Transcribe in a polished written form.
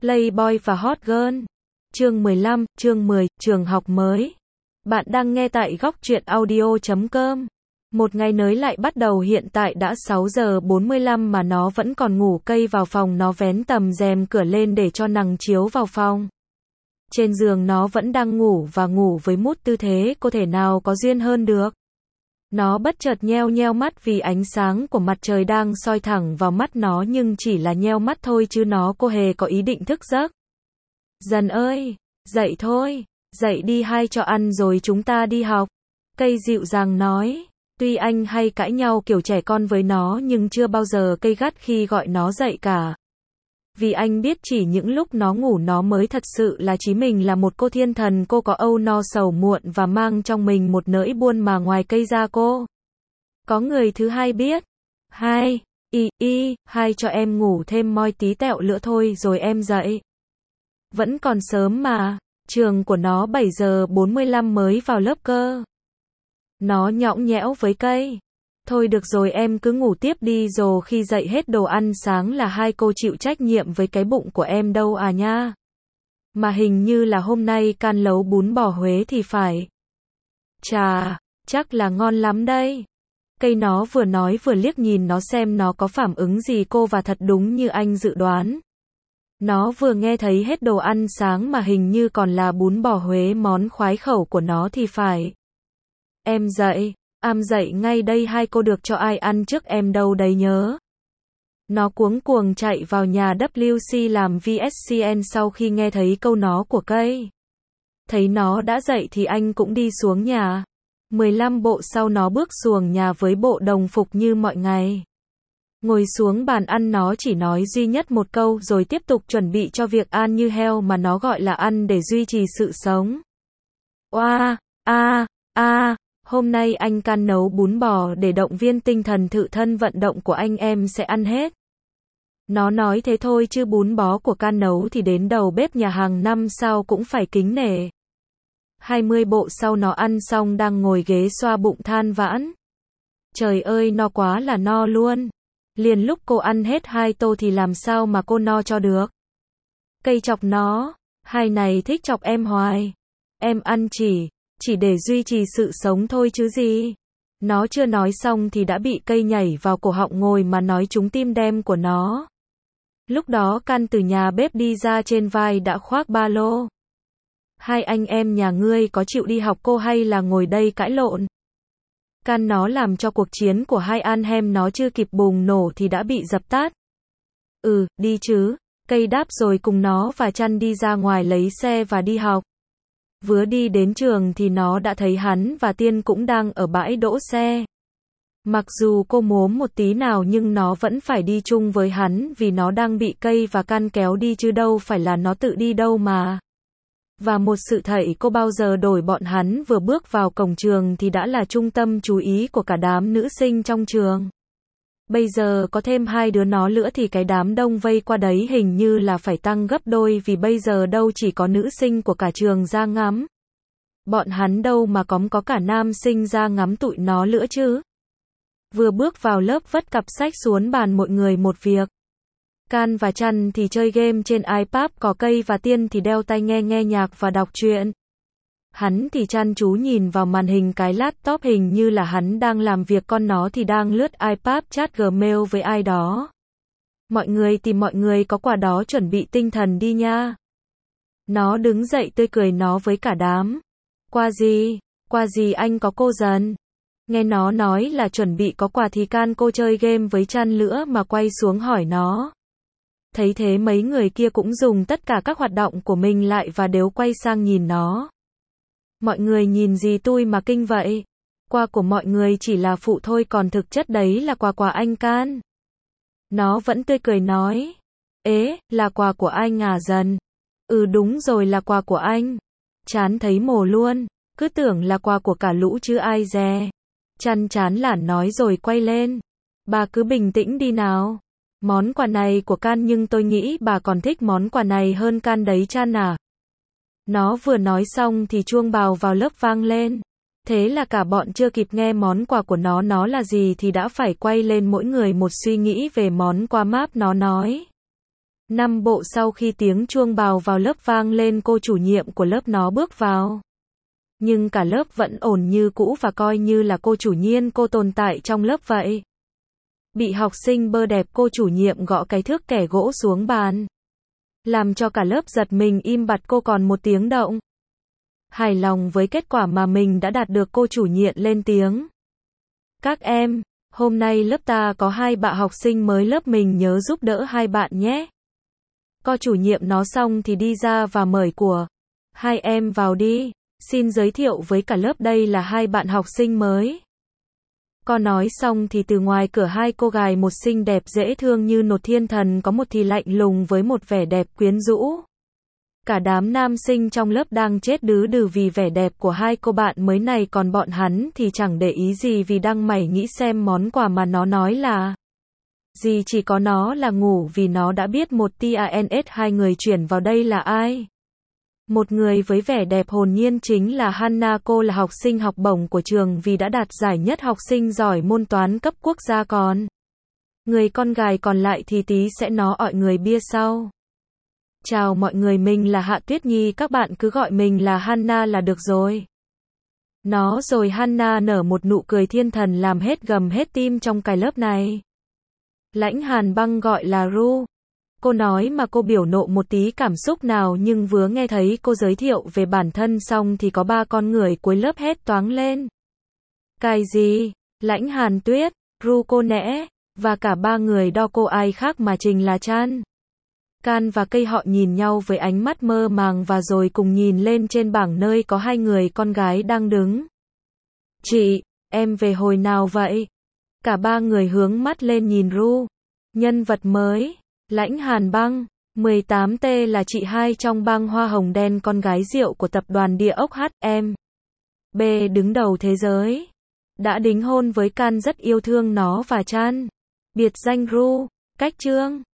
Playboy và Hot Girl. Chương 15, chương 10, trường học mới. Bạn đang nghe tại góc truyện audio.com. Một ngày nới lại bắt đầu, hiện tại đã 6 giờ 45 mà nó vẫn còn ngủ. Cây vào phòng, nó vén tầm rèm cửa lên để cho nắng chiếu vào phòng. Trên giường nó vẫn đang ngủ và ngủ với một tư thế có thể nào có duyên hơn được. Nó bất chợt nheo nheo mắt vì ánh sáng của mặt trời đang soi thẳng vào mắt nó, nhưng chỉ là nheo mắt thôi chứ nó cô hề có ý định thức giấc. Dần ơi, dậy thôi, dậy đi, hai cho ăn rồi chúng ta đi học. Cây dịu dàng nói. Tuy anh hay cãi nhau kiểu trẻ con với nó nhưng chưa bao giờ cây gắt khi gọi nó dậy cả. Vì anh biết chỉ những lúc nó ngủ nó mới thật sự là trí mình là một cô thiên thần. Cô có âu no sầu muộn và mang trong mình một nỗi buồn mà ngoài cây ra cô có người thứ hai biết. Hai, hai cho em ngủ thêm moi tí tẹo nữa thôi rồi em dậy. Vẫn còn sớm mà, trường của nó 7 giờ 45 mới vào lớp cơ. Nó nhõng nhẽo với cây. Thôi được rồi, em cứ ngủ tiếp đi, rồi khi dậy hết đồ ăn sáng là hai cô chịu trách nhiệm với cái bụng của em đâu à nha. Mà hình như là hôm nay can nấu bún bò Huế thì phải. Chà, chắc là ngon lắm đây. Cây nó vừa nói vừa liếc nhìn nó xem nó có phản ứng gì cô, và thật đúng như anh dự đoán. Nó vừa nghe thấy hết đồ ăn sáng mà hình như còn là bún bò Huế, món khoái khẩu của nó thì phải. Em dậy. Dậy ngay đây, hai cô được cho ai ăn trước em đâu đấy nhớ. Nó cuống cuồng chạy vào nhà WC làm VSCN sau khi nghe thấy câu nó của cây. Thấy nó đã dậy thì anh cũng đi xuống nhà. 15 bộ sau nó bước xuống nhà với bộ đồng phục như mọi ngày. Ngồi xuống bàn ăn, nó chỉ nói duy nhất một câu rồi tiếp tục chuẩn bị cho việc ăn như heo mà nó gọi là ăn để duy trì sự sống. Oa, hôm nay anh can nấu bún bò để động viên tinh thần tự thân vận động của anh, em sẽ ăn hết. Nó nói thế thôi chứ bún bò của can nấu thì đến đầu bếp nhà hàng năm sao cũng phải kính nể. 20 bộ sau nó ăn xong đang ngồi ghế xoa bụng than vãn. Trời ơi, no quá là no luôn. Liền lúc cô ăn hết 2 tô thì làm sao mà cô no cho được. Cây chọc nó. Hai này thích chọc em hoài. Em ăn chỉ để duy trì sự sống thôi chứ gì. Nó chưa nói xong thì đã bị cây nhảy vào cổ họng ngồi mà nói trúng tim đen của nó. Lúc đó Can từ nhà bếp đi ra, trên vai đã khoác ba lô. Hai anh em nhà ngươi có chịu đi học cô hay là ngồi đây cãi lộn? Can nó làm cho cuộc chiến của hai anh em nó chưa kịp bùng nổ thì đã bị dập tắt. Đi chứ. Cây đáp rồi cùng nó và Chăn đi ra ngoài lấy xe và đi học. Vừa đi đến trường thì nó đã thấy hắn và Tiên cũng đang ở bãi đỗ xe. Mặc dù cô mốm một tí nào nhưng nó vẫn phải đi chung với hắn vì nó đang bị cây và Can kéo đi chứ đâu phải là nó tự đi đâu mà. Và một sự thảy cô bao giờ đổi, bọn hắn vừa bước vào cổng trường thì đã là trung tâm chú ý của cả đám nữ sinh trong trường. Bây giờ có thêm 2 đứa nó nữa thì cái đám đông vây qua đấy hình như là phải tăng gấp đôi, vì bây giờ đâu chỉ có nữ sinh của cả trường ra ngắm. Bọn hắn đâu mà có cả nam sinh ra ngắm tụi nó nữa chứ. Vừa bước vào lớp vất cặp sách xuống bàn mọi người một việc. Can và Chăn thì chơi game trên iPad, có cây và Tiên thì đeo tai nghe nhạc và đọc truyện. Hắn thì chăm chú nhìn vào màn hình cái laptop, hình như là hắn đang làm việc, con nó thì đang lướt iPad chat Gmail với ai đó. Mọi người có quà đó, chuẩn bị tinh thần đi nha. Nó đứng dậy tươi cười nó với cả đám. Quà gì anh có cô Dần? Nghe nó nói là chuẩn bị có quà thì Can cô chơi game với Chăn nữa mà quay xuống hỏi nó. Thấy thế mấy người kia cũng dùng tất cả các hoạt động của mình lại và đều quay sang nhìn nó. Mọi người nhìn gì tôi mà kinh vậy? Quà của mọi người chỉ là phụ thôi, còn thực chất đấy là quà anh Can. Nó vẫn tươi cười nói. Là quà của anh à Dần? Đúng rồi, là quà của anh. Chán thấy mồ luôn. Cứ tưởng là quà của cả lũ chứ ai dè. Chăn chán nản nói rồi quay lên. Bà cứ bình tĩnh đi nào. Món quà này của Can nhưng tôi nghĩ bà còn thích món quà này hơn Can đấy Chăn à. Nó vừa nói xong thì chuông bào vào lớp vang lên. Thế là cả bọn chưa kịp nghe món quà của nó là gì thì đã phải quay lên mỗi người một suy nghĩ về món quà map nó nói. 5 bộ sau khi tiếng chuông bào vào lớp vang lên, cô chủ nhiệm của lớp nó bước vào. Nhưng cả lớp vẫn ổn như cũ và coi như là cô chủ nhiên cô tồn tại trong lớp vậy. Bị học sinh bơ đẹp, cô chủ nhiệm gõ cái thước kẻ gỗ xuống bàn. Làm cho cả lớp giật mình im bặt, cô còn một tiếng động. Hài lòng với kết quả mà mình đã đạt được, cô chủ nhiệm lên tiếng. Các em, hôm nay lớp ta có 2 bạn học sinh mới lớp mình, nhớ giúp đỡ 2 bạn nhé. Cô chủ nhiệm nói xong thì đi ra và mời của 2 em vào đi. Xin giới thiệu với cả lớp, đây là 2 bạn học sinh mới. Cô nói xong thì từ ngoài cửa 2 cô gái, một xinh đẹp dễ thương như nột thiên thần, có một thì lạnh lùng với một vẻ đẹp quyến rũ. Cả đám nam sinh trong lớp đang chết đứ đừ vì vẻ đẹp của 2 cô bạn mới này, còn bọn hắn thì chẳng để ý gì vì đang mải nghĩ xem món quà mà nó nói là gì, chỉ có nó là ngủ vì nó đã biết một TANS 2 người chuyển vào đây là ai. Một người với vẻ đẹp hồn nhiên chính là Hannah, cô là học sinh học bổng của trường vì đã đạt giải nhất học sinh giỏi môn toán cấp quốc gia, còn người con gái còn lại thì tí sẽ nó gọi người bia sau. Chào mọi người, mình là Hạ Tuyết Nhi, các bạn cứ gọi mình là Hannah là được rồi. Nó rồi Hannah nở một nụ cười thiên thần làm hết gầm hết tim trong cái lớp này. Lãnh Hàn Băng gọi là Ru. Cô nói mà cô biểu nộ một tí cảm xúc nào, nhưng vừa nghe thấy cô giới thiệu về bản thân xong thì có 3 con người cuối lớp hét toáng lên. Cái gì? Lãnh Hàn Tuyết, Ru cô nẽ, và cả 3 người đó cô ai khác mà chính là Chan, Can và Cây. Họ nhìn nhau với ánh mắt mơ màng và rồi cùng nhìn lên trên bảng nơi có 2 người con gái đang đứng. Chị, em về hồi nào vậy? Cả 3 người hướng mắt lên nhìn Ru. Nhân vật mới, Lãnh Hàn Băng, 18T là chị hai trong bang Hoa Hồng Đen, con gái rượu của tập đoàn Địa ốc HM. B đứng đầu thế giới. Đã đính hôn với Can, rất yêu thương nó và Chan. Biệt danh Ru. Cách chương